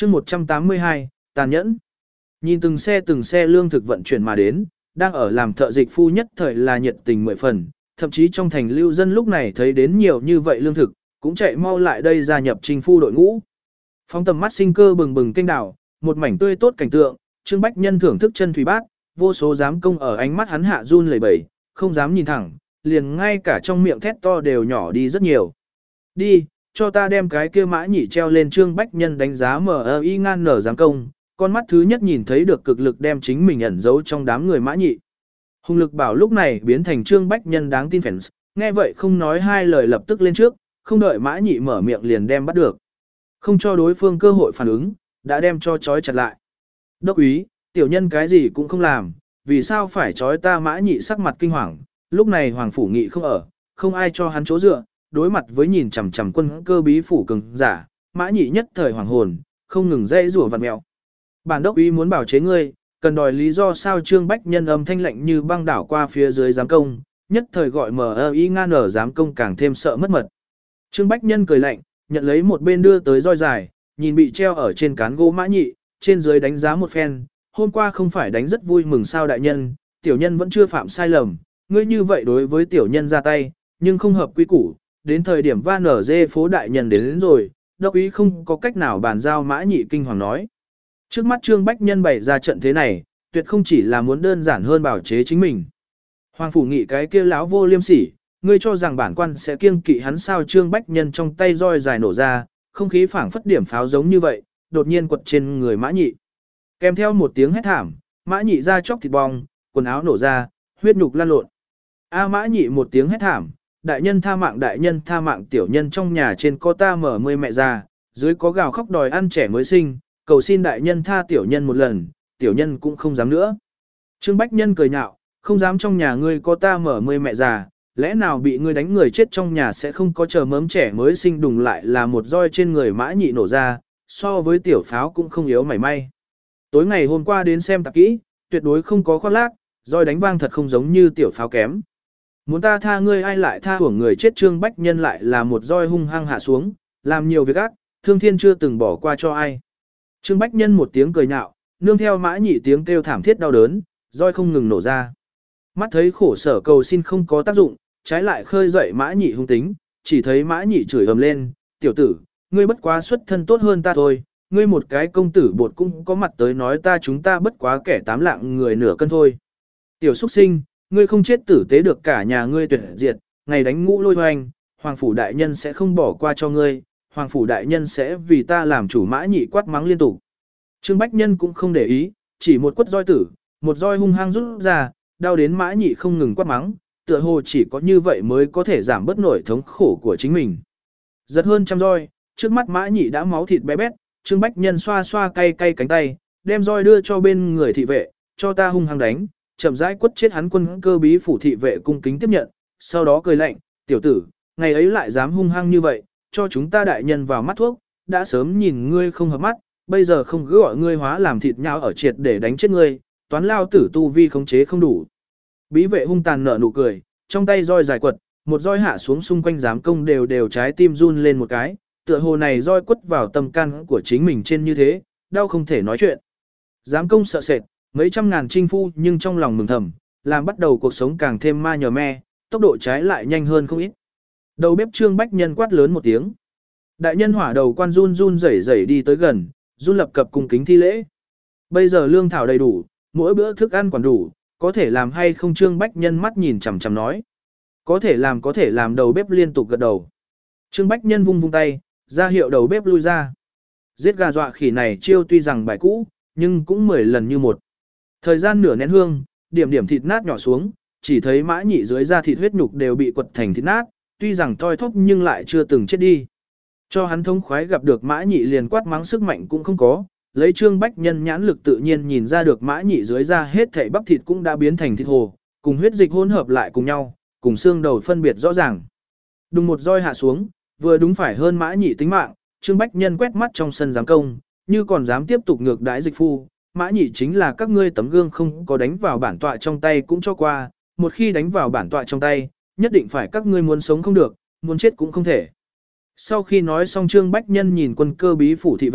chương 182, tàn nhẫn. Nhìn từng xe lương thực vận chuyển mà đến, đang ở làm thợ dịch phu nhất thời là nhiệt tình 10 phần, thậm chí trong thành lưu dân lúc này thấy đến nhiều như vậy lương thực, cũng chạy mau lại đây gia nhập trình phu đội ngũ. Phóng tầm mắt sinh cơ bừng bừng kênh đảo, một mảnh tươi tốt cảnh tượng, Trương Bách Nhân thưởng thức chân thủy bát, vô số giám công ở ánh mắt hắn hạ run lẩy bẩy, không dám nhìn thẳng, liền ngay cả trong miệng thét to đều nhỏ đi rất nhiều. Đi, cho ta đem cái kia mã nhị treo lên. Trương Bách Nhân đánh giá MI ngan nở giám công, con mắt thứ nhất nhìn thấy được cực lực đem chính mình ẩn giấu trong đám người mã nhị. Hùng Lực Bảo lúc này biến thành Trương Bách Nhân đáng tin fans, nghe vậy không nói hai lời lập tức lên trước, không đợi mã nhị mở miệng liền đem bắt được. Không cho đối phương cơ hội phản ứng, đã đem cho trói chặt lại. Đốc úy, tiểu nhân cái gì cũng không làm, vì sao phải trói ta? Mã nhị sắc mặt kinh hoàng, lúc này Hoàng Phủ Nghị không ở, không ai cho hắn chỗ dựa, đối mặt với nhìn chằm chằm quân cơ bí phủ cường giả, mã nhị nhất thời hoàng hồn, không ngừng dây rủa vặn mèo. Bản đốc úy muốn bảo chế ngươi, cần đòi lý do sao? Trương Bách Nhân âm thanh lạnh như băng đảo qua phía dưới giám công, nhất thời gọi MI ngan ở giám công càng thêm sợ mất mật. Trương Bách Nhân cười lạnh, nhận lấy một bên đưa tới roi dài, nhìn bị treo ở trên cán gỗ mã nhị, trên dưới đánh giá một phen, hôm qua không phải đánh rất vui mừng sao đại nhân, tiểu nhân vẫn chưa phạm sai lầm, ngươi như vậy đối với tiểu nhân ra tay, nhưng không hợp quy củ, đến thời điểm van ở dê phố đại nhân đến rồi, đốc ý không có cách nào bàn giao. Mã nhị kinh hoàng nói. Trước mắt Trương Bách Nhân bày ra trận thế này, tuyệt không chỉ là muốn đơn giản hơn bảo chế chính mình. Hoàng Phủ Nghị cái kia láo vô liêm sỉ, ngươi cho rằng bản quan sẽ kiêng kỵ hắn sao? Trương Bách Nhân trong tay roi dài nổ ra, không khí phảng phất điểm pháo giống như vậy, đột nhiên quật trên người mã nhị. Kèm theo một tiếng hét thảm, mã nhị ra chóc thịt bong, quần áo nổ ra, huyết nhục lan lộn. Mã nhị một tiếng hét thảm, đại nhân tha mạng, tiểu nhân trong nhà trên có ta mở 10 mẹ già, dưới có gào khóc đòi ăn trẻ mới sinh, cầu xin đại nhân tha tiểu nhân một lần, tiểu nhân cũng không dám nữa. Trương Bách Nhân cười nhạo, không dám trong nhà ngươi có ta mở 10 mẹ già, lẽ nào bị ngươi đánh người chết trong nhà sẽ không có chờ mớm trẻ mới sinh? Đùng lại là một roi trên người mã nhị nổ ra, so với tiểu pháo cũng không yếu mảy may. Tối ngày hôm qua đến xem tạp kỹ, tuyệt đối không có khoác lác, roi đánh vang thật không giống như tiểu pháo kém. Muốn ta tha ngươi ai lại tha hưởng người chết? Trương Bách Nhân lại là một roi hung hăng hạ xuống, làm nhiều việc ác, thương thiên chưa từng bỏ qua cho ai. Trương Bách Nhân một tiếng cười nhạo, nương theo mã nhị tiếng kêu thảm thiết đau đớn, roi không ngừng nổ ra. Mắt thấy khổ sở cầu xin không có tác dụng, trái lại khơi dậy mã nhị hung tính, chỉ thấy mã nhị chửi ầm lên, tiểu tử, ngươi bất quá xuất thân tốt hơn ta thôi, ngươi một cái công tử bột cũng có mặt tới nói chúng ta bất quá kẻ tám lạng người nửa cân thôi. Tiểu xuất sinh, ngươi không chết tử tế được cả nhà ngươi tuyệt diệt, ngày đánh ngũ lôi hoành, Hoàng Phủ đại nhân sẽ không bỏ qua cho ngươi, Hoàng Phủ đại nhân sẽ vì ta làm chủ. Mã nhị quát mắng liên tục. Trương Bách Nhân cũng không để ý, chỉ một quất roi tử, một roi hung hăng rút ra, đau đến mã nhị không ngừng quát mắng, tựa hồ chỉ có như vậy mới có thể giảm bớt nổi thống khổ của chính mình. Giật hơn trăm roi, trước mắt mã nhị đã máu thịt bé bét, Trương Bách Nhân xoa xoa cay cánh tay, đem roi đưa cho bên người thị vệ, cho ta hung hăng đánh, chậm rãi quất chết hắn. Quân cơ bí phủ thị vệ cung kính tiếp nhận, sau đó cười lạnh, tiểu tử, ngày ấy lại dám hung hăng như vậy, cho chúng ta đại nhân vào mắt thuốc, đã sớm nhìn ngươi không hợp mắt, bây giờ không cứ gọi ngươi hóa làm thịt nhau ở triệt để đánh chết ngươi, toán lao tử tu vi khống chế không đủ. Bí vệ hung tàn nở nụ cười, trong tay roi dài quật, một roi hạ xuống xung quanh giám công đều trái tim run lên một cái, tựa hồ này roi quất vào tâm can của chính mình trên như thế, đau không thể nói chuyện. Giám công sợ sệt, mấy trăm ngàn chinh phu nhưng trong lòng mừng thầm, làm bắt đầu cuộc sống càng thêm ma nhờ me, tốc độ trái lại nhanh hơn không ít. Đầu bếp Trương Bách Nhân quát lớn một tiếng. Đại nhân hỏa đầu quan run rẩy đi tới gần, run lập cập cung kính thi lễ. Bây giờ lương thảo đầy đủ, mỗi bữa thức ăn còn đủ, có thể làm hay không? Trương Bách Nhân mắt nhìn chằm chằm nói. Có thể làm. Đầu bếp liên tục gật đầu. Trương Bách Nhân vung tay, ra hiệu đầu bếp lui ra. Giết gà dọa khỉ này chiêu tuy rằng bài cũ, nhưng cũng 10 lần như một. Thời gian nửa nén hương, điểm thịt nát nhỏ xuống, chỉ thấy mã nhị dưới da thịt huyết nhục đều bị quật thành thịt nát, tuy rằng thoi thóp nhưng lại chưa từng chết đi. Cho hắn thống khoái gặp được mã nhị liền quát mắng sức mạnh cũng không có, lấy Trương Bách Nhân nhãn lực tự nhiên nhìn ra được mã nhị dưới da hết thảy bắp thịt cũng đã biến thành thịt hồ, cùng huyết dịch hỗn hợp lại cùng nhau, cùng xương đầu phân biệt rõ ràng. Đùng một roi hạ xuống, vừa đúng phải hơn mã nhị tính mạng, Trương Bách Nhân quét mắt trong sân giám công, như còn dám tiếp tục ngược đãi dịch phu, mã nhị chính là các ngươi tấm gương, không có đánh vào bản tọa trong tay cũng cho qua, một khi đánh vào bản tọa trong tay, nhất định phải các ngươi muốn sống không được, muốn chết cũng không thể. Sau khi nói xong Trương Bách Nhân nhìn quân cơ bí phủ thị vệ,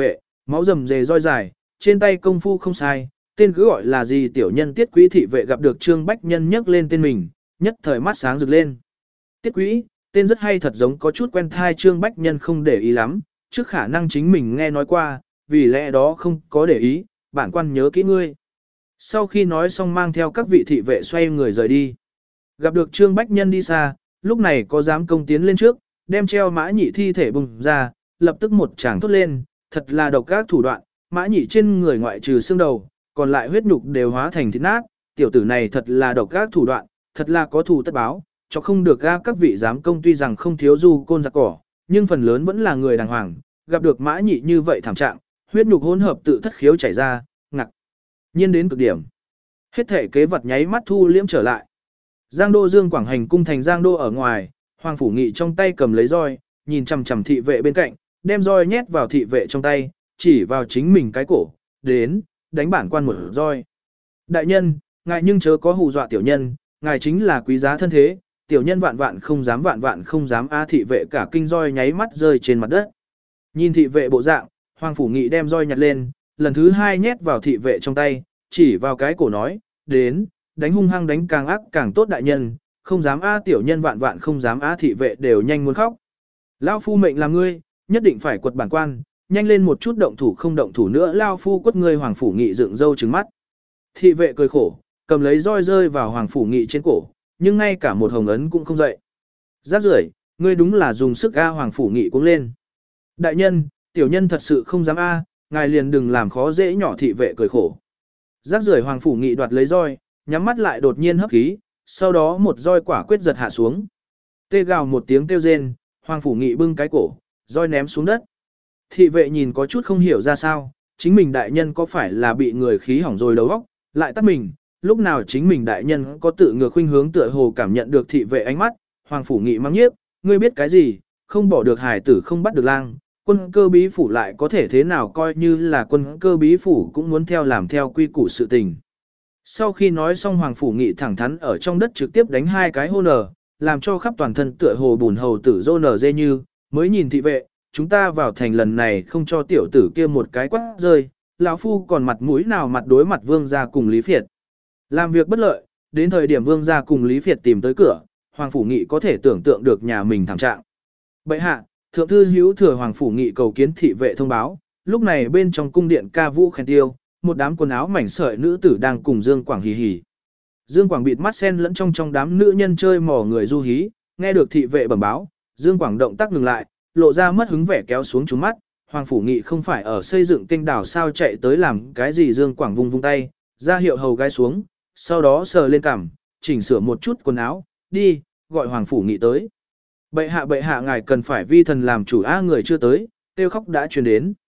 Máu rầm rề roi dài, trên tay công phu không sai, tên cứ gọi là gì tiểu nhân Tiết Quý thị vệ gặp được Trương Bách Nhân nhắc lên tên mình, nhất thời mắt sáng rực lên. Tiết Quý, tên rất hay thật giống có chút quen thai. Trương Bách Nhân không để ý lắm, trước khả năng chính mình nghe nói qua, vì lẽ đó không có để ý, bản quan nhớ kỹ ngươi. Sau khi nói xong mang theo các vị thị vệ xoay người rời đi. Gặp được Trương Bách Nhân đi xa, lúc này có dám công tiến lên trước, đem treo Mã Nhị thi thể bùng ra, lập tức một tràng thốt lên, thật là độc ác thủ đoạn, Mã Nhị trên người ngoại trừ xương đầu, còn lại huyết nhục đều hóa thành thịt nát, tiểu tử này thật là độc ác thủ đoạn, thật là có thù tất báo, cho không được ga. Các vị giám công tuy rằng không thiếu du côn giặc cỏ, nhưng phần lớn vẫn là người đàng hoàng, gặp được Mã Nhị như vậy thảm trạng, huyết nhục hỗn hợp tự thất khiếu chảy ra, ngặc nhiên đến cực điểm. Hết thể kế vật nháy mắt thu liễm trở lại. Giang Đô Dương Quảng hành cung thành Giang Đô ở ngoài, Hoàng Phủ Nghị trong tay cầm lấy roi, nhìn chằm chằm thị vệ bên cạnh, đem roi nhét vào thị vệ trong tay, chỉ vào chính mình cái cổ, đến, đánh bản quan một roi. Đại nhân, ngài nhưng chớ có hù dọa tiểu nhân, ngài chính là quý giá thân thế, tiểu nhân vạn vạn không dám a. Thị vệ cả kinh roi nháy mắt rơi trên mặt đất. Nhìn thị vệ bộ dạng, Hoàng Phủ Nghị đem roi nhặt lên, lần thứ hai nhét vào thị vệ trong tay, chỉ vào cái cổ nói, đến, đánh hung hăng đánh càng ác càng tốt đại nhân, không dám a. Tiểu nhân vạn vạn không dám a. Thị vệ đều nhanh muốn khóc. Lão phu mệnh làm ngươi, nhất định phải quật bản quan, nhanh lên một chút động thủ, không động thủ nữa lao phu quất ngươi. Hoàng Phủ Nghị dựng râu trừng mắt. Thị vệ cười khổ, cầm lấy roi rơi vào Hoàng Phủ Nghị trên cổ, nhưng ngay cả một hồng ấn cũng không dậy. Rác rưởi, ngươi đúng là dùng sức a. Hoàng Phủ Nghị cuống lên. Đại nhân, tiểu nhân thật sự không dám a, ngài liền đừng làm khó dễ nhỏ. Thị vệ cười khổ. Rác rưởi. Hoàng Phủ Nghị đoạt lấy roi, nhắm mắt lại đột nhiên hấp khí, sau đó một roi quả quyết giật hạ xuống. Tê gào một tiếng kêu rên, Hoàng Phủ Nghị bưng cái cổ, roi ném xuống đất. Thị vệ nhìn có chút không hiểu ra sao, chính mình đại nhân có phải là bị người khí hỏng rồi đầu óc, lại tắt mình, lúc nào chính mình đại nhân có tự ngược khuynh hướng tựa hồ cảm nhận được thị vệ ánh mắt. Hoàng Phủ Nghị mắng nhiếc, ngươi biết cái gì, không bỏ được hải tử không bắt được lang, quân cơ bí phủ lại có thể thế nào, coi như là quân cơ bí phủ cũng muốn theo làm theo quy củ sự tình. Sau khi nói xong Hoàng Phủ Nghị thẳng thắn ở trong đất trực tiếp đánh hai cái hô nở, làm cho khắp toàn thân tựa hồ bùn hầu tử rô nở dê như, mới nhìn thị vệ, chúng ta vào thành lần này không cho tiểu tử kia một cái quát rơi, lão phu còn mặt mũi nào mặt đối mặt Vương gia cùng Lý Phiệt. Làm việc bất lợi, đến thời điểm Vương gia cùng Lý Phiệt tìm tới cửa, Hoàng Phủ Nghị có thể tưởng tượng được nhà mình thảm trạng. Bệ hạ, thượng thư hữu thừa. Hoàng Phủ Nghị cầu kiến thị vệ thông báo, lúc này bên trong cung điện ca vũ khen tiêu, một đám quần áo mảnh sợi nữ tử đang cùng Dương Quảng hì hì. Dương Quảng bịt mắt sen lẫn trong đám nữ nhân chơi mò người du hí, nghe được thị vệ bẩm báo, Dương Quảng động tác ngừng lại, lộ ra mất hứng vẻ kéo xuống trúng mắt. Hoàng Phủ Nghị không phải ở xây dựng kênh đảo sao chạy tới làm cái gì. Dương Quảng vung vung tay, ra hiệu hầu gái xuống, sau đó sờ lên cằm, chỉnh sửa một chút quần áo, đi, gọi Hoàng Phủ Nghị tới. Bệ hạ ngài cần phải vi thần làm chủ, a người chưa tới, tiêu khóc đã truyền đến.